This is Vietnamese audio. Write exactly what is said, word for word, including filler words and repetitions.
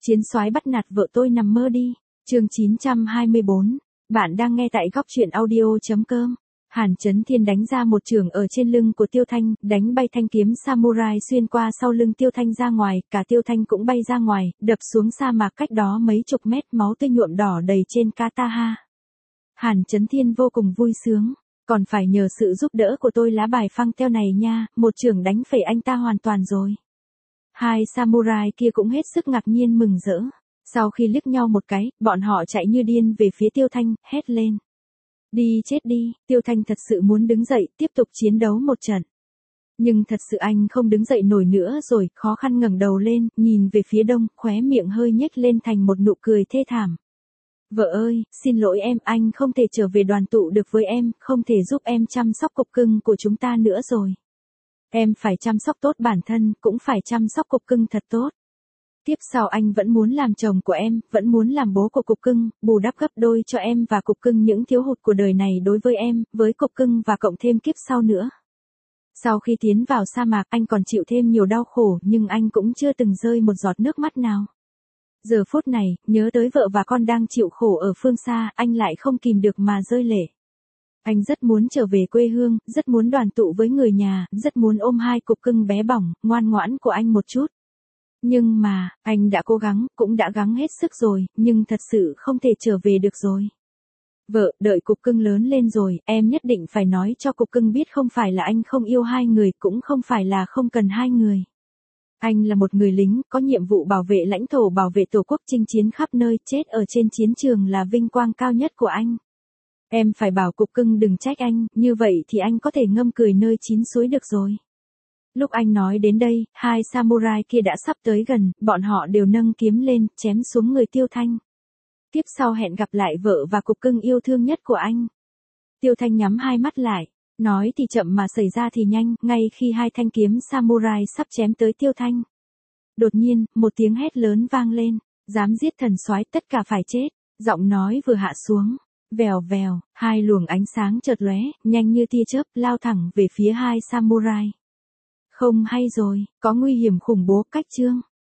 Chiến soái bắt nạt vợ tôi nằm mơ đi. Chương chín trăm hai mươi bốn. Bạn đang nghe tại góc truyện audio.com. Hàn Chấn Thiên đánh ra một chưởng ở trên lưng của Tiêu Thanh, đánh bay thanh kiếm samurai xuyên qua sau lưng Tiêu Thanh ra ngoài, cả Tiêu Thanh cũng bay ra ngoài, đập xuống sa mạc cách đó mấy chục mét, máu tươi nhuộm đỏ đầy trên Kataha. Hàn Chấn Thiên vô cùng vui sướng, còn phải nhờ sự giúp đỡ của tôi lá bài phăng teo này nha, một chưởng đánh phẩy anh ta hoàn toàn rồi. Hai samurai kia cũng hết sức ngạc nhiên mừng rỡ. Sau khi liếc nhau một cái, bọn họ chạy như điên về phía Tiêu Thanh, hét lên. Đi chết đi, Tiêu Thanh thật sự muốn đứng dậy, tiếp tục chiến đấu một trận. Nhưng thật sự anh không đứng dậy nổi nữa rồi, khó khăn ngẩng đầu lên, nhìn về phía đông, khóe miệng hơi nhếch lên thành một nụ cười thê thảm. Vợ ơi, xin lỗi em, anh không thể trở về đoàn tụ được với em, không thể giúp em chăm sóc cục cưng của chúng ta nữa rồi. Em phải chăm sóc tốt bản thân, cũng phải chăm sóc cục cưng thật tốt. Tiếp sau anh vẫn muốn làm chồng của em, vẫn muốn làm bố của cục cưng, bù đắp gấp đôi cho em và cục cưng những thiếu hụt của đời này đối với em, với cục cưng và cộng thêm kiếp sau nữa. Sau khi tiến vào sa mạc, anh còn chịu thêm nhiều đau khổ, nhưng anh cũng chưa từng rơi một giọt nước mắt nào. Giờ phút này, nhớ tới vợ và con đang chịu khổ ở phương xa, anh lại không kìm được mà rơi lệ. Anh rất muốn trở về quê hương, rất muốn đoàn tụ với người nhà, rất muốn ôm hai cục cưng bé bỏng, ngoan ngoãn của anh một chút. Nhưng mà, anh đã cố gắng, cũng đã gắng hết sức rồi, nhưng thật sự không thể trở về được rồi. Vợ, đợi cục cưng lớn lên rồi, em nhất định phải nói cho cục cưng biết không phải là anh không yêu hai người, cũng không phải là không cần hai người. Anh là một người lính, có nhiệm vụ bảo vệ lãnh thổ, bảo vệ tổ quốc, chinh chiến khắp nơi, chết ở trên chiến trường là vinh quang cao nhất của anh. Em phải bảo cục cưng đừng trách anh, như vậy thì anh có thể ngâm cười nơi chín suối được rồi. Lúc anh nói đến đây, hai samurai kia đã sắp tới gần, bọn họ đều nâng kiếm lên, chém xuống người Tiêu Thanh. Tiếp sau hẹn gặp lại vợ và cục cưng yêu thương nhất của anh. Tiêu Thanh nhắm hai mắt lại, nói thì chậm mà xảy ra thì nhanh, ngay khi hai thanh kiếm samurai sắp chém tới Tiêu Thanh. Đột nhiên, một tiếng hét lớn vang lên, dám giết thần soái tất cả phải chết, giọng nói vừa hạ xuống. Vèo vèo, hai luồng ánh sáng chợt lóe, nhanh như tia chớp, lao thẳng về phía hai samurai. Không hay rồi, có nguy hiểm khủng bố, cách chương.